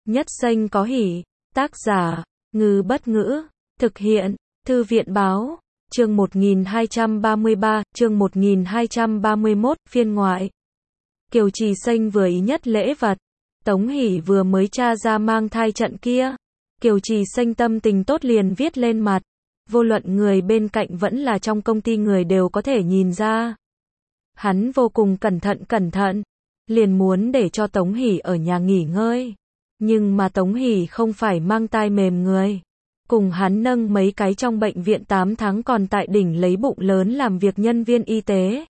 Nhất Xanh có hỉ. Tác giả, Ngư Bất Ngữ. Thực hiện, Thư viện Báo. Chương 1233, chương 1231, phiên ngoại. Kiều Trì Xanh vừa ý nhất lễ vật. Tống Hỷ vừa mới tra ra mang thai trận kia. Kiều Trì Xanh tâm tình tốt liền viết lên mặt. Vô luận người bên cạnh vẫn là trong công ty người đều có thể nhìn ra. Hắn vô cùng cẩn thận. Liền muốn để cho Tống Hỷ ở nhà nghỉ ngơi. Nhưng mà Tống Hỷ không phải mang tai mềm người. Cùng hắn nâng mấy cái trong bệnh viện 8 tháng còn tại đỉnh lấy bụng lớn làm việc nhân viên y tế.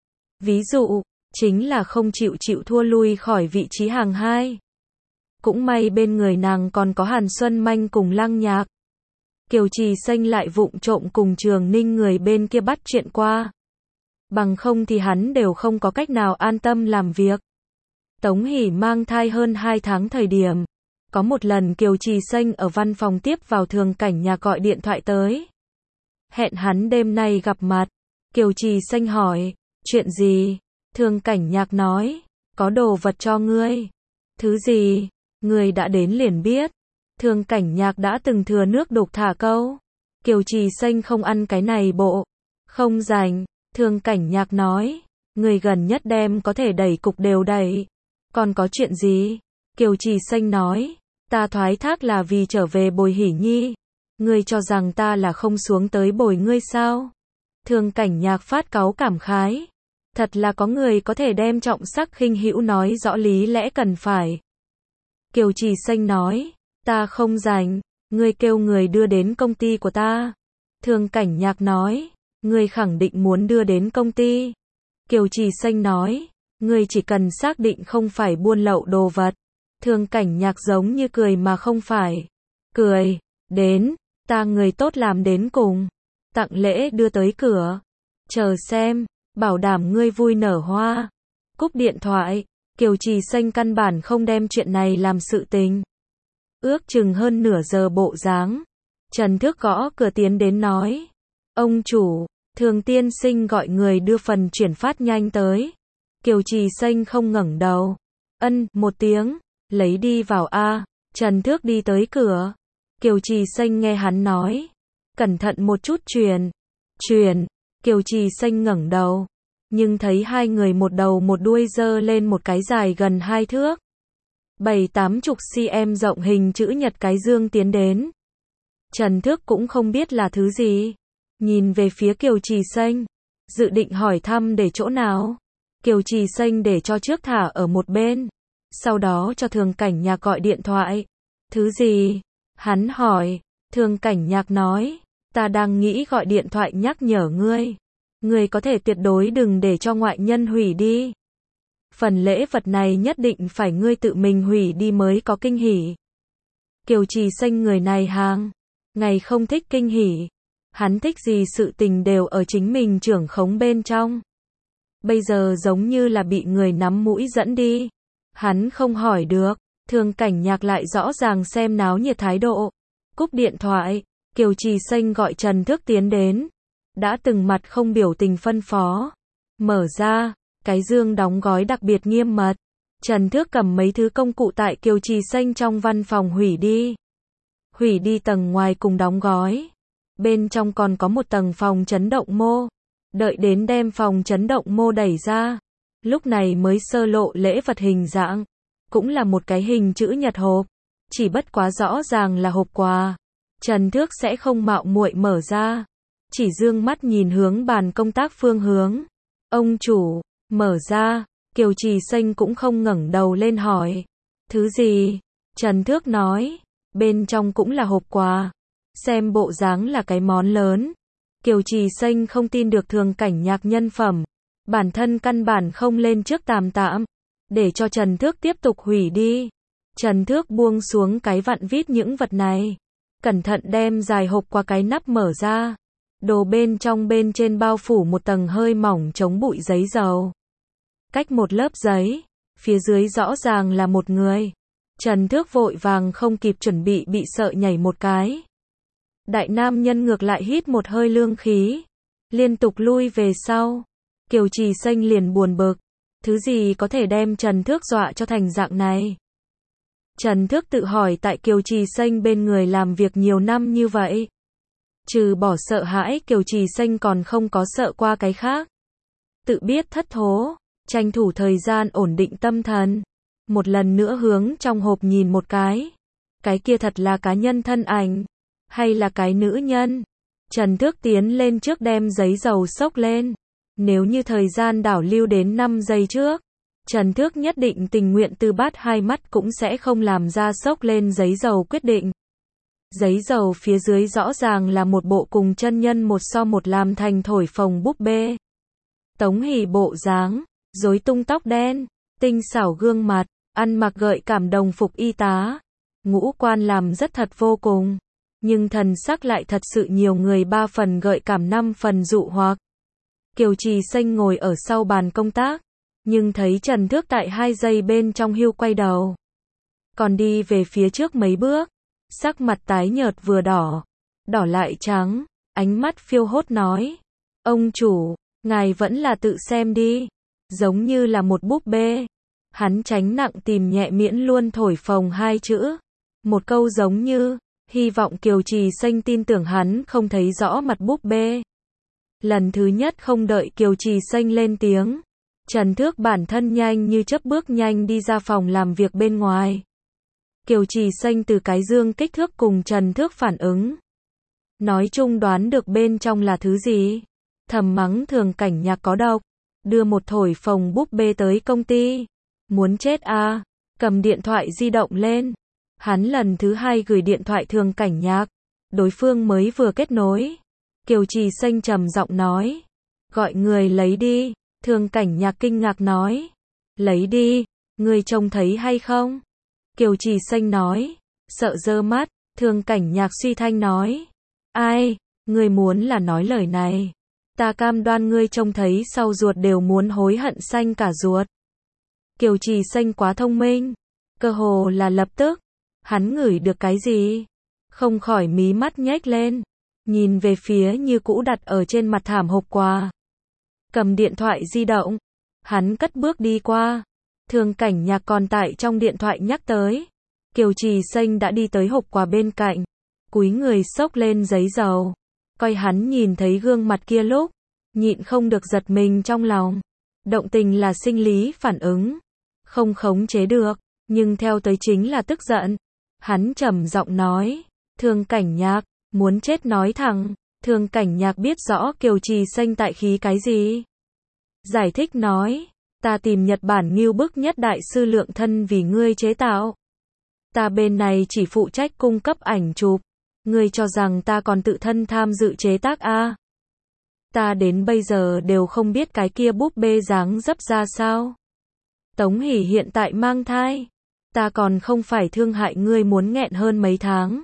Ví dụ, chính là không chịu thua lui khỏi vị trí hàng 2. Cũng may bên người nàng còn có Hàn Xuân Manh cùng Lăng Nhạc. Kiều Trì Xanh lại vụng trộm cùng Trường Ninh người bên kia bắt chuyện qua. Bằng không thì hắn đều không có cách nào an tâm làm việc. Tống Hỷ mang thai hơn 2 tháng thời điểm. Có một lần Kiều Trì Xanh ở văn phòng tiếp vào Thường Cảnh Nhạc gọi điện thoại tới. Hẹn hắn đêm nay gặp mặt. Kiều Trì Xanh hỏi, chuyện gì? Thường Cảnh Nhạc nói, có đồ vật cho ngươi. Thứ gì? Ngươi đã đến liền biết. Thường Cảnh Nhạc đã từng thừa nước đục thả câu. Kiều Trì Xanh không ăn cái này bộ. Không rảnh. Thường Cảnh Nhạc nói, ngươi gần nhất đem có thể đẩy cục đều đẩy. Còn có chuyện gì? Kiều Trì Xanh nói, ta thoái thác là vì trở về bồi Hỷ Nhi. Ngươi cho rằng ta là không xuống tới bồi ngươi sao? Thường Cảnh Nhạc phát cáu cảm khái. Thật là có người có thể đem trọng sắc khinh hữu nói rõ lý lẽ cần phải. Kiều Trì Xanh nói, ta không rảnh, ngươi kêu người đưa đến công ty của ta. Thường Cảnh Nhạc nói, ngươi khẳng định muốn đưa đến công ty. Kiều Trì Xanh nói, ngươi chỉ cần xác định không phải buôn lậu đồ vật. Thường Cảnh Nhạc giống như cười mà không phải. Cười, đến, ta người tốt làm đến cùng. Tặng lễ đưa tới cửa. Chờ xem, bảo đảm ngươi vui nở hoa. Cúp điện thoại, Kiều Trì Xanh căn bản không đem chuyện này làm sự tình. Ước chừng hơn nửa giờ bộ dáng. Trần Thước gõ cửa tiến đến nói. Ông chủ, Thường tiên sinh gọi người đưa phần chuyển phát nhanh tới. Kiều Trì Xanh không ngẩng đầu. Ân, một tiếng. Lấy đi vào a. Trần Thước đi tới cửa. Kiều Trì Xanh nghe hắn nói. Cẩn thận một chút truyền. Truyền. Kiều Trì Xanh ngẩng đầu. Nhưng thấy hai người một đầu một đuôi giơ lên một cái dài gần 2 thước. 7-80 cm rộng hình chữ nhật cái dương tiến đến. Trần Thước cũng không biết là thứ gì. Nhìn về phía Kiều Trì Xanh. Dự định hỏi thăm để chỗ nào. Kiều Trì Xanh để cho trước thả ở một bên. Sau đó cho Thường Cảnh Nhạc gọi điện thoại. Thứ gì? Hắn hỏi. Thường Cảnh Nhạc nói. Ta đang nghĩ gọi điện thoại nhắc nhở ngươi. Ngươi có thể tuyệt đối đừng để cho ngoại nhân hủy đi. Phần lễ vật này nhất định phải ngươi tự mình hủy đi mới có kinh hỉ. Kiều Trì Xanh người này hàng. Ngày không thích kinh hỉ. Hắn thích gì sự tình đều ở chính mình trưởng khống bên trong. Bây giờ giống như là bị người nắm mũi dẫn đi. Hắn không hỏi được. Thường Cảnh Nhạc lại rõ ràng xem náo nhiệt thái độ. Cúp điện thoại, Kiều Trì Xanh gọi Trần Thước tiến đến. Đã từng mặt không biểu tình phân phó. Mở ra, cái dương đóng gói đặc biệt nghiêm mật. Trần Thước cầm mấy thứ công cụ tại Kiều Trì Xanh trong văn phòng hủy đi. Hủy đi tầng ngoài cùng đóng gói. Bên trong còn có một tầng phòng chấn động mô. Đợi đến đem phòng chấn động mô đẩy ra. Lúc này mới sơ lộ lễ vật hình dạng. Cũng là một cái hình chữ nhật hộp. Chỉ bất quá rõ ràng là hộp quà. Trần Thước sẽ không mạo muội mở ra. Chỉ dương mắt nhìn hướng bàn công tác phương hướng. Ông chủ, mở ra. Kiều Trì Xanh cũng không ngẩng đầu lên hỏi. Thứ gì? Trần Thước nói. Bên trong cũng là hộp quà. Xem bộ dáng là cái món lớn. Kiều Trì Xanh không tin được Thường Cảnh Nhạc nhân phẩm. Bản thân căn bản không lên trước tạm. Để cho Trần Thước tiếp tục hủy đi. Trần Thước buông xuống cái vặn vít những vật này. Cẩn thận đem dài hộp qua cái nắp mở ra. Đồ bên trong bên trên bao phủ một tầng hơi mỏng chống bụi giấy dầu. Cách một lớp giấy. Phía dưới rõ ràng là một người. Trần Thước vội vàng không kịp chuẩn bị sợ nhảy một cái. Đại nam nhân ngược lại hít một hơi lương khí. Liên tục lui về sau. Kiều Trì Xanh liền buồn bực. Thứ gì có thể đem Trần Thước dọa cho thành dạng này? Trần Thước tự hỏi tại Kiều Trì Xanh bên người làm việc nhiều năm như vậy. Trừ bỏ sợ hãi Kiều Trì Xanh còn không có sợ qua cái khác. Tự biết thất thố, tranh thủ thời gian ổn định tâm thần. Một lần nữa hướng trong hộp nhìn một cái. Cái kia thật là cá nhân thân ảnh, hay là cái nữ nhân? Trần Thước tiến lên trước đem giấy dầu xốc lên. Nếu như thời gian đảo lưu đến 5 giây trước, Trần Thước nhất định tình nguyện từ bát hai mắt cũng sẽ không làm ra xốc lên giấy dầu quyết định. Giấy dầu phía dưới rõ ràng là một bộ cùng chân nhân một so một làm thành thổi phồng búp bê. Tống Hỷ bộ dáng, rối tung tóc đen, tinh xảo gương mặt, ăn mặc gợi cảm đồng phục y tá. Ngũ quan làm rất thật vô cùng, nhưng thần sắc lại thật sự nhiều người 3 phần gợi cảm 5 phần dụ hoặc. Kiều Trì Xanh ngồi ở sau bàn công tác, nhưng thấy Trần Thước tại 2 giây bên trong hưu quay đầu. Còn đi về phía trước mấy bước, sắc mặt tái nhợt vừa đỏ, đỏ lại trắng, ánh mắt phiêu hốt nói. Ông chủ, ngài vẫn là tự xem đi, giống như là một búp bê. Hắn tránh nặng tìm nhẹ miễn luôn thổi phồng 2 chữ. Một câu giống như, hy vọng Kiều Trì Xanh tin tưởng hắn không thấy rõ mặt búp bê. Lần thứ nhất không đợi Kiều Trì Xanh lên tiếng, Trần Thước bản thân nhanh như chớp bước nhanh đi ra phòng làm việc bên ngoài. Kiều Trì Xanh từ cái dương kích thước cùng Trần Thước phản ứng. Nói chung đoán được bên trong là thứ gì. Thầm mắng Thường Cảnh Nhạc có độc. Đưa một thổi phồng búp bê tới công ty. Muốn chết à. Cầm điện thoại di động lên. Hắn lần thứ 2 gửi điện thoại Thường Cảnh Nhạc. Đối phương mới vừa kết nối. Kiều Trì Xanh trầm giọng nói. Gọi người lấy đi. Thường Cảnh Nhạc kinh ngạc nói. Lấy đi, người trông thấy hay không? Kiều Trì Xanh nói. Sợ dơ mắt, Thường Cảnh Nhạc suy thanh nói. Ai, người muốn là nói lời này. Ta cam đoan ngươi trông thấy sau ruột đều muốn hối hận xanh cả ruột. Kiều Trì Xanh quá thông minh. Cơ hồ là lập tức. Hắn ngửi được cái gì? Không khỏi mí mắt nhếch lên. Nhìn về phía như cũ đặt ở trên mặt thảm hộp quà. Cầm điện thoại di động. Hắn cất bước đi qua. Thường Cảnh Nhạc còn tại trong điện thoại nhắc tới. Kiều Trì Xanh đã đi tới hộp quà bên cạnh. Cúi người xốc lên giấy dầu. Coi hắn nhìn thấy gương mặt kia lúc. Nhịn không được giật mình trong lòng. Động tình là sinh lý phản ứng. Không khống chế được. Nhưng theo tới chính là tức giận. Hắn trầm giọng nói. Thường Cảnh Nhạc, muốn chết nói thẳng. Thường Cảnh Nhạc biết rõ Kiều Trì Xanh tại khí cái gì. Giải thích nói. Ta tìm Nhật Bản ngưu bức nhất đại sư lượng thân vì ngươi chế tạo. Ta bên này chỉ phụ trách cung cấp ảnh chụp. Ngươi cho rằng ta còn tự thân tham dự chế tác à? Ta đến bây giờ đều không biết cái kia búp bê dáng dấp ra sao. Tống Hỷ hiện tại mang thai. Ta còn không phải thương hại ngươi muốn nghẹn hơn mấy tháng.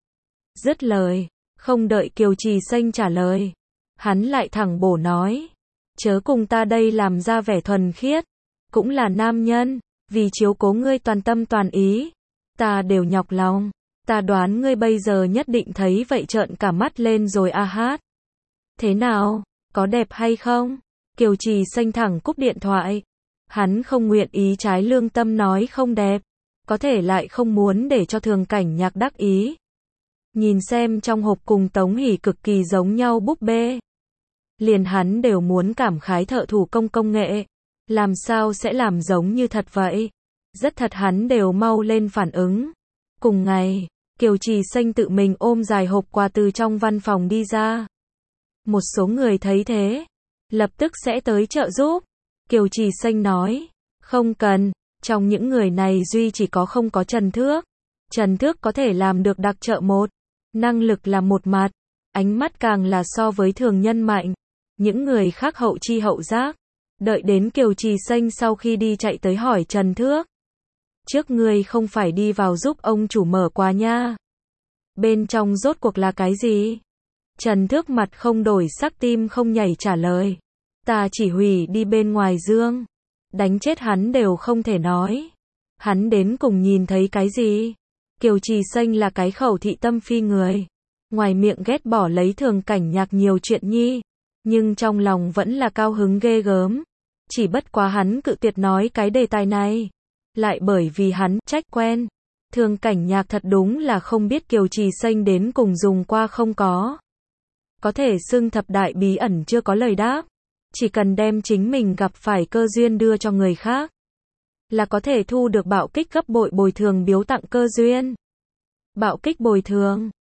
Dứt lời, không đợi Kiều Trì Xanh trả lời. Hắn lại thẳng bổ nói. Chớ cùng ta đây làm ra vẻ thuần khiết. Cũng là nam nhân, vì chiếu cố ngươi toàn tâm toàn ý. Ta đều nhọc lòng. Ta đoán ngươi bây giờ nhất định thấy vậy trợn cả mắt lên rồi a hát. Thế nào, có đẹp hay không? Kiều Trì Xanh thẳng cúp điện thoại. Hắn không nguyện ý trái lương tâm nói không đẹp. Có thể lại không muốn để cho Thường Cảnh Nhạc đắc ý. Nhìn xem trong hộp cùng Tống Hỷ cực kỳ giống nhau búp bê. Liền hắn đều muốn cảm khái thợ thủ công nghệ. Làm sao sẽ làm giống như thật vậy? Rất thật hắn đều mau lên phản ứng. Cùng ngày, Kiều Trì Xanh tự mình ôm dài hộp quà từ trong văn phòng đi ra. Một số người thấy thế, lập tức sẽ tới trợ giúp. Kiều Trì Xanh nói, không cần, trong những người này duy chỉ có không có Trần Thước. Trần Thước có thể làm được đặc trợ một. Năng lực là một mặt, ánh mắt càng là so với thường nhân mạnh. Những người khác hậu chi hậu giác. Đợi đến Kiều Trì Xanh sau khi đi chạy tới hỏi Trần Thước. Trước ngươi không phải đi vào giúp ông chủ mở quà nha. Bên trong rốt cuộc là cái gì? Trần Thước mặt không đổi sắc tim không nhảy trả lời. Ta chỉ hủy đi bên ngoài dương. Đánh chết hắn đều không thể nói. Hắn đến cùng nhìn thấy cái gì? Kiều Trì Xanh là cái khẩu thị tâm phi người. Ngoài miệng ghét bỏ lấy Thường Cảnh Nhạc nhiều chuyện nhi. Nhưng trong lòng vẫn là cao hứng ghê gớm. Chỉ bất quá hắn cự tuyệt nói cái đề tài này. Lại bởi vì hắn trách quen. Thường Cảnh Nhạc thật đúng là không biết Kiều Trì Xanh đến cùng dùng qua không có. Có thể xưng thập đại bí ẩn chưa có lời đáp. Chỉ cần đem chính mình gặp phải cơ duyên đưa cho người khác, là có thể thu được bạo kích gấp bội bồi thường biếu tặng cơ duyên. Bạo kích bồi thường.